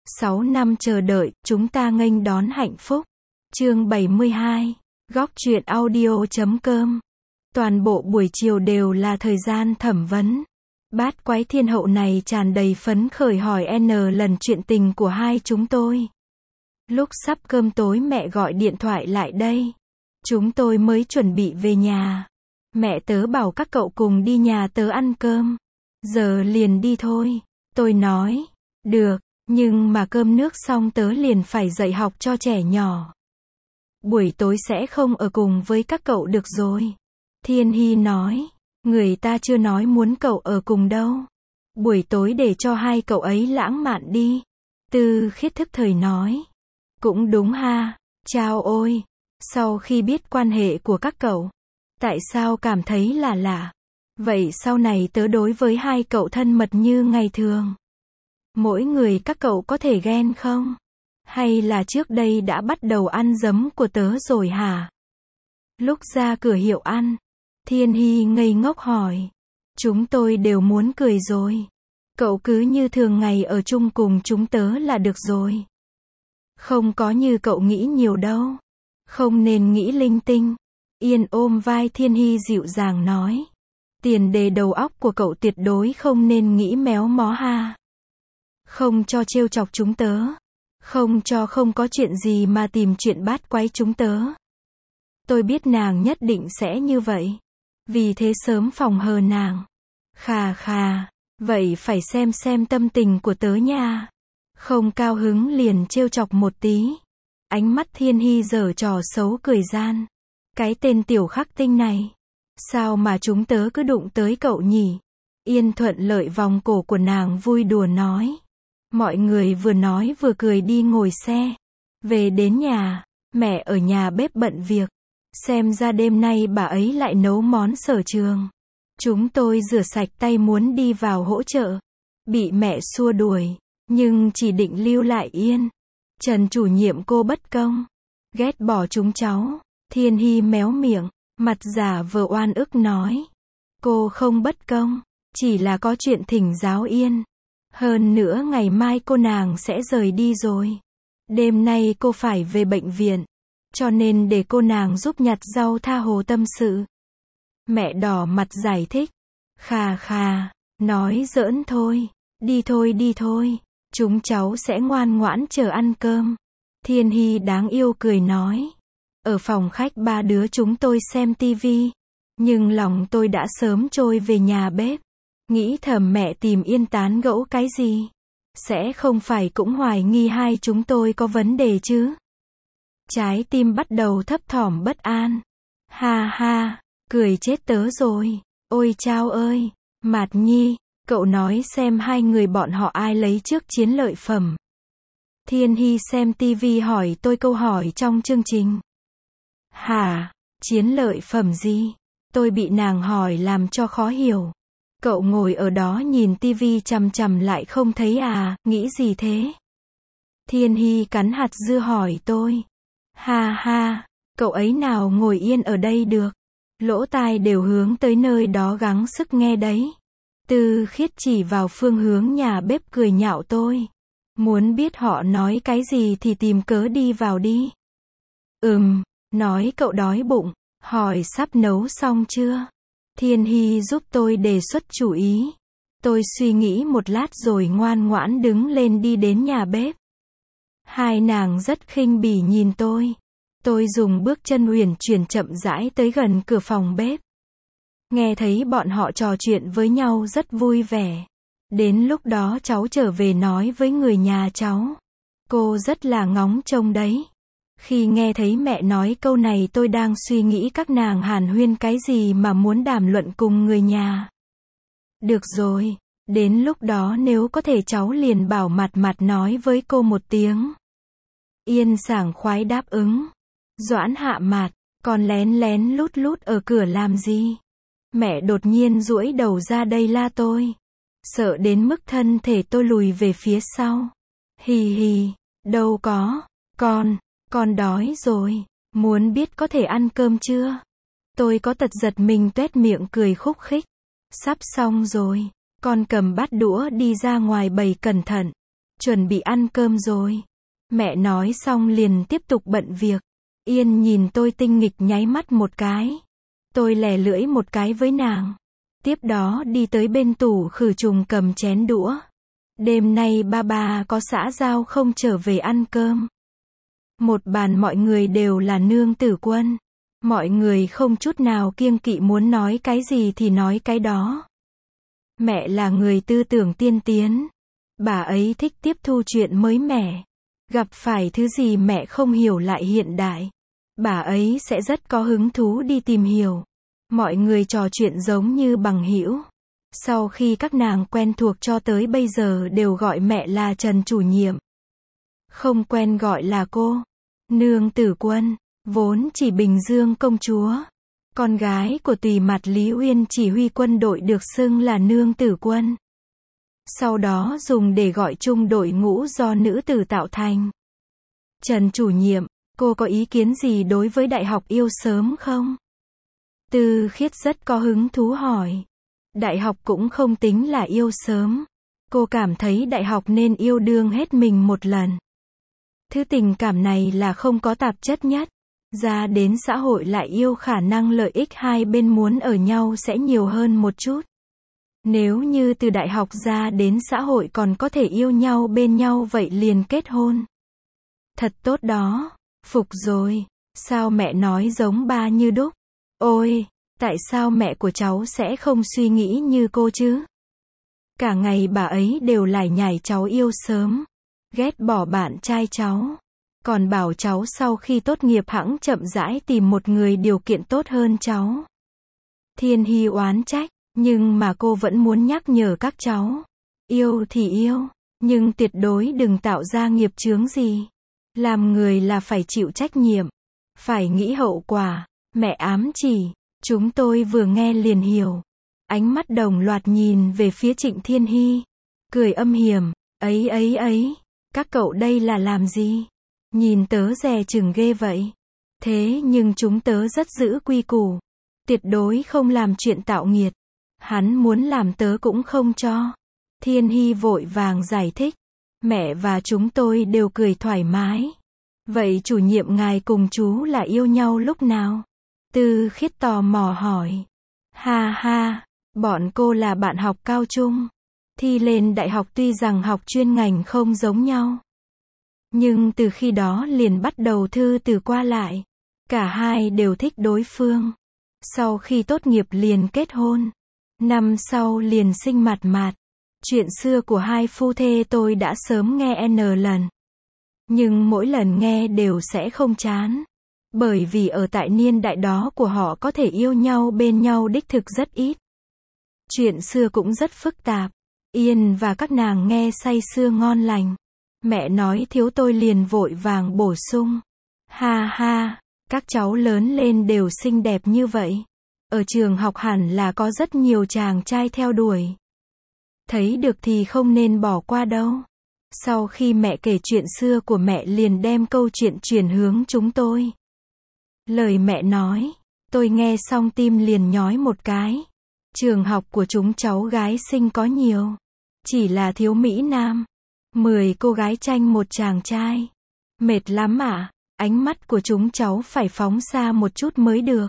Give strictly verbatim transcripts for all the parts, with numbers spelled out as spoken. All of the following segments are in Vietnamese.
sáu năm chờ đợi, chúng ta nghênh đón hạnh phúc. Chương bảy mươi hai. Góc truyện audio chấm com. Toàn bộ buổi chiều đều là thời gian thẩm vấn. Bát quái thiên hậu này tràn đầy phấn khởi hỏi N lần chuyện tình của hai chúng tôi. Lúc sắp cơm tối mẹ gọi điện thoại lại đây. Chúng tôi mới chuẩn bị về nhà. Mẹ tớ bảo các cậu cùng đi nhà tớ ăn cơm. Giờ liền đi thôi. Tôi nói, được, nhưng mà cơm nước xong tớ liền phải dạy học cho trẻ nhỏ. Buổi tối sẽ không ở cùng với các cậu được rồi. Thiên Hy nói, người ta chưa nói muốn cậu ở cùng đâu. Buổi tối để cho hai cậu ấy lãng mạn đi. Tư Khiết thức thời nói. Cũng đúng ha, chao ôi. Sau khi biết quan hệ của các cậu, tại sao cảm thấy là lạ? Vậy sau này tớ đối với hai cậu thân mật như ngày thường. Mỗi người các cậu có thể ghen không? Hay là trước đây đã bắt đầu ăn giấm của tớ rồi hả? Lúc ra cửa hiệu ăn, Thiên Hy ngây ngốc hỏi. Chúng tôi đều muốn cười rồi. Cậu cứ như thường ngày ở chung cùng chúng tớ là được rồi. Không có như cậu nghĩ nhiều đâu. Không nên nghĩ linh tinh. Yên ôm vai Thiên Hy dịu dàng nói. Tiền đề đầu óc của cậu tuyệt đối không nên nghĩ méo mó ha. Không cho trêu chọc chúng tớ. Không cho không có chuyện gì mà tìm chuyện bát quái chúng tớ. Tôi biết nàng nhất định sẽ như vậy. Vì thế sớm phòng hờ nàng. Khà khà, vậy phải xem xem tâm tình của tớ nha. Không cao hứng liền trêu chọc một tí. Ánh mắt Thiên Hy giở trò xấu cười gian. Cái tên tiểu khắc tinh này. Sao mà chúng tớ cứ đụng tới cậu nhỉ? Yên thuận lợi vòng cổ của nàng vui đùa nói. Mọi người vừa nói vừa cười đi ngồi xe. Về đến nhà, mẹ ở nhà bếp bận việc. Xem ra đêm nay bà ấy lại nấu món sở trường. Chúng tôi rửa sạch tay muốn đi vào hỗ trợ. Bị mẹ xua đuổi, nhưng chỉ định lưu lại Yên. Trần chủ nhiệm cô bất công. Ghét bỏ chúng cháu. Thiên Hy méo miệng, mặt giả vờ oan ức nói. Cô không bất công, chỉ là có chuyện thỉnh giáo Yên. Hơn nữa ngày mai cô nàng sẽ rời đi rồi. Đêm nay cô phải về bệnh viện. Cho nên để cô nàng giúp nhặt rau tha hồ tâm sự. Mẹ đỏ mặt giải thích. Khà khà, nói giỡn thôi. Đi thôi đi thôi. Chúng cháu sẽ ngoan ngoãn chờ ăn cơm. Thiên Hy đáng yêu cười nói. Ở phòng khách ba đứa chúng tôi xem tivi. Nhưng lòng tôi đã sớm trôi về nhà bếp. Nghĩ thầm mẹ tìm Yên tán gẫu cái gì. Sẽ không phải cũng hoài nghi hai chúng tôi có vấn đề chứ. Trái tim bắt đầu thấp thỏm bất an. Ha ha, cười chết tớ rồi. Ôi chao ơi, Mạt Nhi, cậu nói xem hai người bọn họ ai lấy trước chiến lợi phẩm. Thiên Hy xem tivi hỏi tôi câu hỏi trong chương trình. Hả, chiến lợi phẩm gì? Tôi bị nàng hỏi làm cho khó hiểu. Cậu ngồi ở đó nhìn tivi chằm chằm lại không thấy à, nghĩ gì thế? Thiên Hy cắn hạt dưa hỏi tôi. Ha ha, cậu ấy nào ngồi yên ở đây được. Lỗ tai đều hướng tới nơi đó gắng sức nghe đấy. Tư Khiết chỉ vào phương hướng nhà bếp cười nhạo tôi. Muốn biết họ nói cái gì thì tìm cớ đi vào đi. Ừm, nói cậu đói bụng, hỏi sắp nấu xong chưa? Thiên Hy giúp tôi đề xuất chủ ý. Tôi suy nghĩ một lát rồi ngoan ngoãn đứng lên đi đến nhà bếp. Hai nàng rất khinh bỉ nhìn tôi. Tôi dùng bước chân uyển chuyển chậm rãi tới gần cửa phòng bếp. Nghe thấy bọn họ trò chuyện với nhau rất vui vẻ. Đến lúc đó cháu trở về nói với người nhà cháu. Cô rất là ngóng trông đấy. Khi nghe thấy mẹ nói câu này tôi đang suy nghĩ các nàng hàn huyên cái gì mà muốn đàm luận cùng người nhà. Được rồi, đến lúc đó nếu có thể cháu liền bảo mặt mặt nói với cô một tiếng. Yên sảng khoái đáp ứng. Doãn hạ mặt, còn lén lén lút lút ở cửa làm gì? Mẹ đột nhiên duỗi đầu ra đây la tôi. Sợ đến mức thân thể tôi lùi về phía sau. Hì hì, đâu có, con, con đói rồi, muốn biết có thể ăn cơm chưa? Tôi có tật giật mình tuét miệng cười khúc khích. Sắp xong rồi, con cầm bát đũa đi ra ngoài bày cẩn thận. chuẩn bị ăn cơm rồi. Mẹ nói xong liền tiếp tục bận việc. Yên nhìn tôi tinh nghịch nháy mắt một cái. Tôi lè lưỡi một cái với nàng. Tiếp đó đi tới bên tủ khử trùng cầm chén đũa. Đêm nay ba ba có xã giao không trở về ăn cơm. Một bàn mọi người đều là nương tử quân. Mọi người không chút nào kiêng kỵ muốn nói cái gì thì nói cái đó. Mẹ là người tư tưởng tiên tiến. Bà ấy thích tiếp thu chuyện mới mẻ. Gặp phải thứ gì mẹ không hiểu lại hiện đại. Bà ấy sẽ rất có hứng thú đi tìm hiểu. Mọi người trò chuyện giống như bằng hữu. Sau khi các nàng quen thuộc cho tới bây giờ đều gọi mẹ là Trần chủ nhiệm. Không quen gọi là cô. Nương tử quân, vốn chỉ Bình Dương công chúa. Con gái của tùy mặt Lý Uyên chỉ huy quân đội được xưng là nương tử quân. Sau đó dùng để gọi chung đội ngũ do nữ tử tạo thành. Trần chủ nhiệm, cô có ý kiến gì đối với đại học yêu sớm không? Tư Khiết rất có hứng thú hỏi. Đại học cũng không tính là yêu sớm. Cô cảm thấy đại học nên yêu đương hết mình một lần. Thứ tình cảm này là không có tạp chất nhất. Ra đến xã hội lại yêu khả năng lợi ích hai bên muốn ở nhau sẽ nhiều hơn một chút. Nếu như từ đại học ra đến xã hội còn có thể yêu nhau bên nhau vậy liền kết hôn. Thật tốt đó. Phục rồi. Sao mẹ nói giống ba như đúc? Ôi, tại sao mẹ của cháu sẽ không suy nghĩ như cô chứ? Cả ngày bà ấy đều lải nhải cháu yêu sớm. Ghét bỏ bạn trai cháu. Còn bảo cháu sau khi tốt nghiệp hẵng chậm rãi tìm một người điều kiện tốt hơn cháu. Thiên Hy oán trách, nhưng mà cô vẫn muốn nhắc nhở các cháu. Yêu thì yêu, nhưng tuyệt đối đừng tạo ra nghiệp chướng gì. Làm người là phải chịu trách nhiệm. Phải nghĩ hậu quả. Mẹ ám chỉ. Chúng tôi vừa nghe liền hiểu. Ánh mắt đồng loạt nhìn về phía Trịnh Thiên Hy. Cười âm hiểm. Ấy ấy ấy. Các cậu đây là làm gì? Nhìn tớ dè chừng ghê vậy. Thế nhưng chúng tớ rất giữ quy củ. Tuyệt đối không làm chuyện tạo nghiệt. Hắn muốn làm tớ cũng không cho. Thiên Hy vội vàng giải thích. Mẹ và chúng tôi đều cười thoải mái. Vậy chủ nhiệm ngài cùng chú là yêu nhau lúc nào? Tư Khiết tò mò hỏi. Ha ha, bọn cô là bạn học cao trung. Thi lên đại học tuy rằng học chuyên ngành không giống nhau. Nhưng từ khi đó liền bắt đầu thư từ qua lại. Cả hai đều thích đối phương. Sau khi tốt nghiệp liền kết hôn. Năm sau liền sinh Mạt Mạt. Chuyện xưa của hai phu thê tôi đã sớm nghe n lần. Nhưng mỗi lần nghe đều sẽ không chán. Bởi vì ở tại niên đại đó của họ có thể yêu nhau bên nhau đích thực rất ít. Chuyện xưa cũng rất phức tạp. Yên và các nàng nghe say sưa ngon lành. Mẹ nói thiếu tôi liền vội vàng bổ sung. Ha ha, các cháu lớn lên đều xinh đẹp như vậy. Ở trường học hẳn là có rất nhiều chàng trai theo đuổi. Thấy được thì không nên bỏ qua đâu. Sau khi mẹ kể chuyện xưa của mẹ liền đem câu chuyện chuyển hướng chúng tôi. Lời mẹ nói, tôi nghe xong tim liền nhói một cái. Trường học của chúng cháu gái xinh có nhiều. Chỉ là thiếu mỹ nam. Mười cô gái tranh một chàng trai. Mệt lắm à, ánh mắt của chúng cháu phải phóng xa một chút mới được.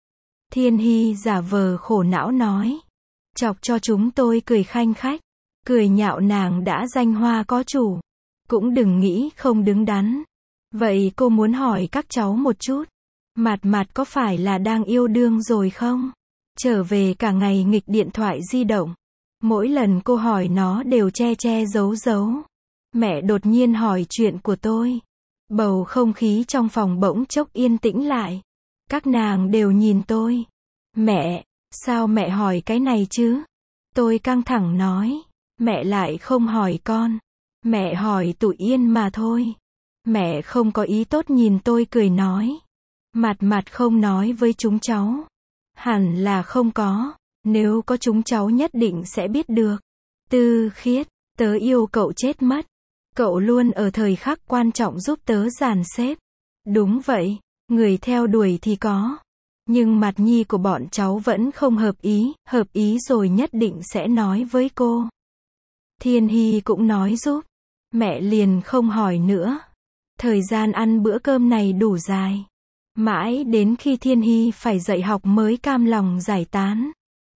Thiên Hy giả vờ khổ não nói. Chọc cho chúng tôi cười khanh khách. Cười nhạo nàng đã danh hoa có chủ. Cũng đừng nghĩ không đứng đắn. Vậy cô muốn hỏi các cháu một chút. Mạt Mạt có phải là đang yêu đương rồi không? Trở về cả ngày nghịch điện thoại di động. Mỗi lần cô hỏi nó đều che che giấu giấu. Mẹ đột nhiên hỏi chuyện của tôi. Bầu không khí trong phòng bỗng chốc yên tĩnh lại. Các nàng đều nhìn tôi. Mẹ, sao mẹ hỏi cái này chứ? Tôi căng thẳng nói. Mẹ lại không hỏi con. Mẹ hỏi tụi Yên mà thôi. Mẹ không có ý tốt nhìn tôi cười nói. Mạt Mạt không nói với chúng cháu. Hẳn là không có. Nếu có chúng cháu nhất định sẽ biết được. Tư Khiết, tớ yêu cậu chết mất. Cậu luôn ở thời khắc quan trọng giúp tớ dàn xếp. Đúng vậy, người theo đuổi thì có. Nhưng mặt nhi của bọn cháu vẫn không hợp ý, hợp ý rồi nhất định sẽ nói với cô. Thiên Hy cũng nói giúp. Mẹ liền không hỏi nữa. Thời gian ăn bữa cơm này đủ dài. Mãi đến khi Thiên Hy phải dậy học mới cam lòng giải tán.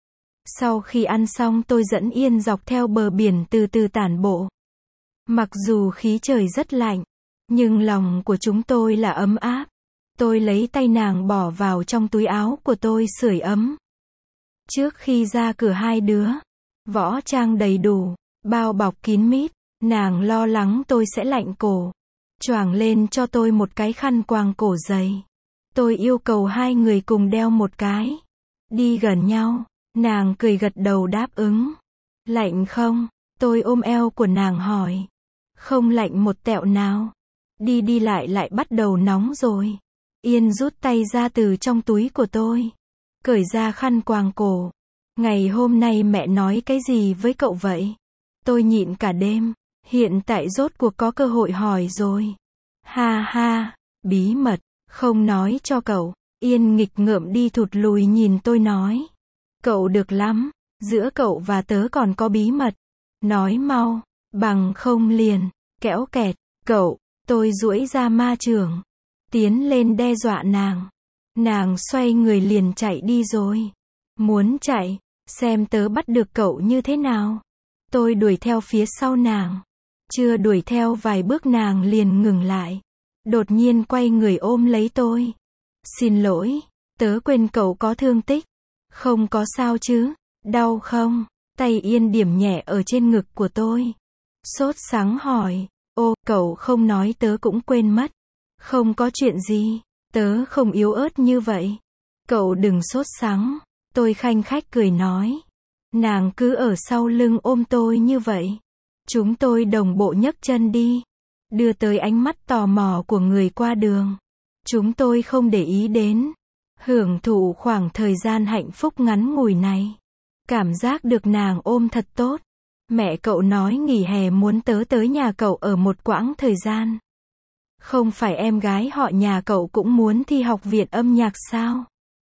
Sau khi ăn xong tôi dẫn Yên dọc theo bờ biển từ từ tản bộ. Mặc dù khí trời rất lạnh, nhưng lòng của chúng tôi là ấm áp. Tôi lấy tay nàng bỏ vào trong túi áo của tôi sưởi ấm. Trước khi ra cửa hai đứa, võ trang đầy đủ, bao bọc kín mít, nàng lo lắng tôi sẽ lạnh cổ. Choàng lên cho tôi một cái khăn quàng cổ dày. Tôi yêu cầu hai người cùng đeo một cái. Đi gần nhau, nàng cười gật đầu đáp ứng. Lạnh không? Tôi ôm eo của nàng hỏi. Không lạnh một tẹo nào. Đi đi lại lại bắt đầu nóng rồi. Yên rút tay ra từ trong túi của tôi. Cởi ra khăn quàng cổ. Ngày hôm nay mẹ nói cái gì với cậu vậy? Tôi nhịn cả đêm. Hiện tại rốt cuộc có cơ hội hỏi rồi. Ha ha, bí mật, không nói cho cậu. Yên nghịch ngợm đi thụt lùi nhìn tôi nói. Cậu được lắm, giữa cậu và tớ còn có bí mật. Nói mau, bằng không liền, kẽo kẹt, cậu, tôi duỗi ra ma chưởng. Tiến lên đe dọa nàng. Nàng xoay người liền chạy đi rồi. Muốn chạy, xem tớ bắt được cậu như thế nào. Tôi đuổi theo phía sau nàng. Chưa đuổi theo vài bước nàng liền ngừng lại. Đột nhiên quay người ôm lấy tôi. Xin lỗi, tớ quên cậu có thương tích. Không có sao chứ, đau không? Tay Yên điểm nhẹ ở trên ngực của tôi. Sốt sắng hỏi, ô, cậu không nói tớ cũng quên mất. Không có chuyện gì, tớ không yếu ớt như vậy. Cậu đừng sốt sắng, tôi khanh khách cười nói. Nàng cứ ở sau lưng ôm tôi như vậy. Chúng tôi đồng bộ nhấc chân đi. Đưa tới ánh mắt tò mò của người qua đường. Chúng tôi không để ý đến. Hưởng thụ khoảng thời gian hạnh phúc ngắn ngủi này. Cảm giác được nàng ôm thật tốt. Mẹ cậu nói nghỉ hè muốn tớ tới nhà cậu ở một quãng thời gian. Không phải em gái họ nhà cậu cũng muốn thi học viện âm nhạc sao?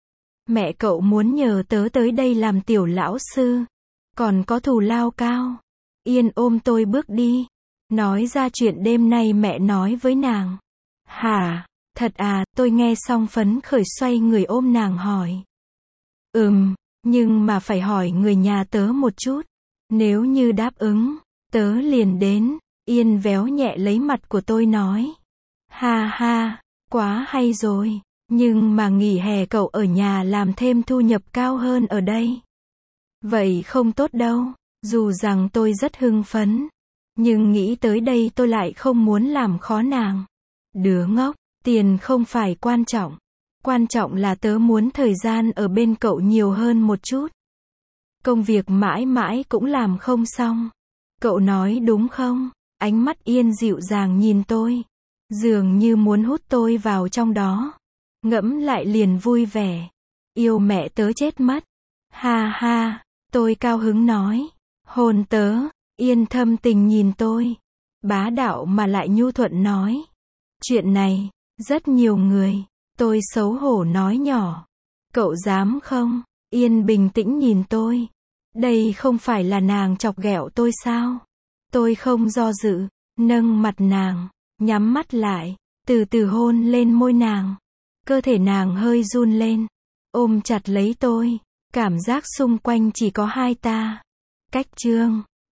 Mẹ cậu muốn nhờ tớ tới đây làm tiểu lão sư. Còn có thù lao cao. Yên ôm tôi bước đi. Nói ra chuyện đêm nay mẹ nói với nàng. Hả? Thật à? Tôi nghe xong phấn khởi xoay người ôm nàng hỏi. Ừm, nhưng mà phải hỏi người nhà tớ một chút. Nếu như đáp ứng, tớ liền đến. Yên véo nhẹ lấy mặt của tôi nói. Ha ha, quá hay rồi. Nhưng mà nghỉ hè cậu ở nhà làm thêm thu nhập cao hơn ở đây. Vậy không tốt đâu. Dù rằng tôi rất hưng phấn. Nhưng nghĩ tới đây tôi lại không muốn làm khó nàng. Đứa ngốc, tiền không phải quan trọng. Quan trọng là tớ muốn thời gian ở bên cậu nhiều hơn một chút. Công việc mãi mãi cũng làm không xong. Cậu nói đúng không? Ánh mắt Yên dịu dàng nhìn tôi. Dường như muốn hút tôi vào trong đó. Ngẫm lại liền vui vẻ. Yêu mẹ tớ chết mất. Ha ha, tôi cao hứng nói. Hôn tớ. Yên thâm tình nhìn tôi. Bá đạo mà lại nhu thuận nói. Chuyện này, rất nhiều người. Tôi xấu hổ nói nhỏ. Cậu dám không? Yên bình tĩnh nhìn tôi. Đây không phải là nàng chọc ghẹo tôi sao? Tôi không do dự. Nâng mặt nàng. Nhắm mắt lại. Từ từ hôn lên môi nàng. Cơ thể nàng hơi run lên. Ôm chặt lấy tôi. Cảm giác xung quanh chỉ có hai ta. Cách chương.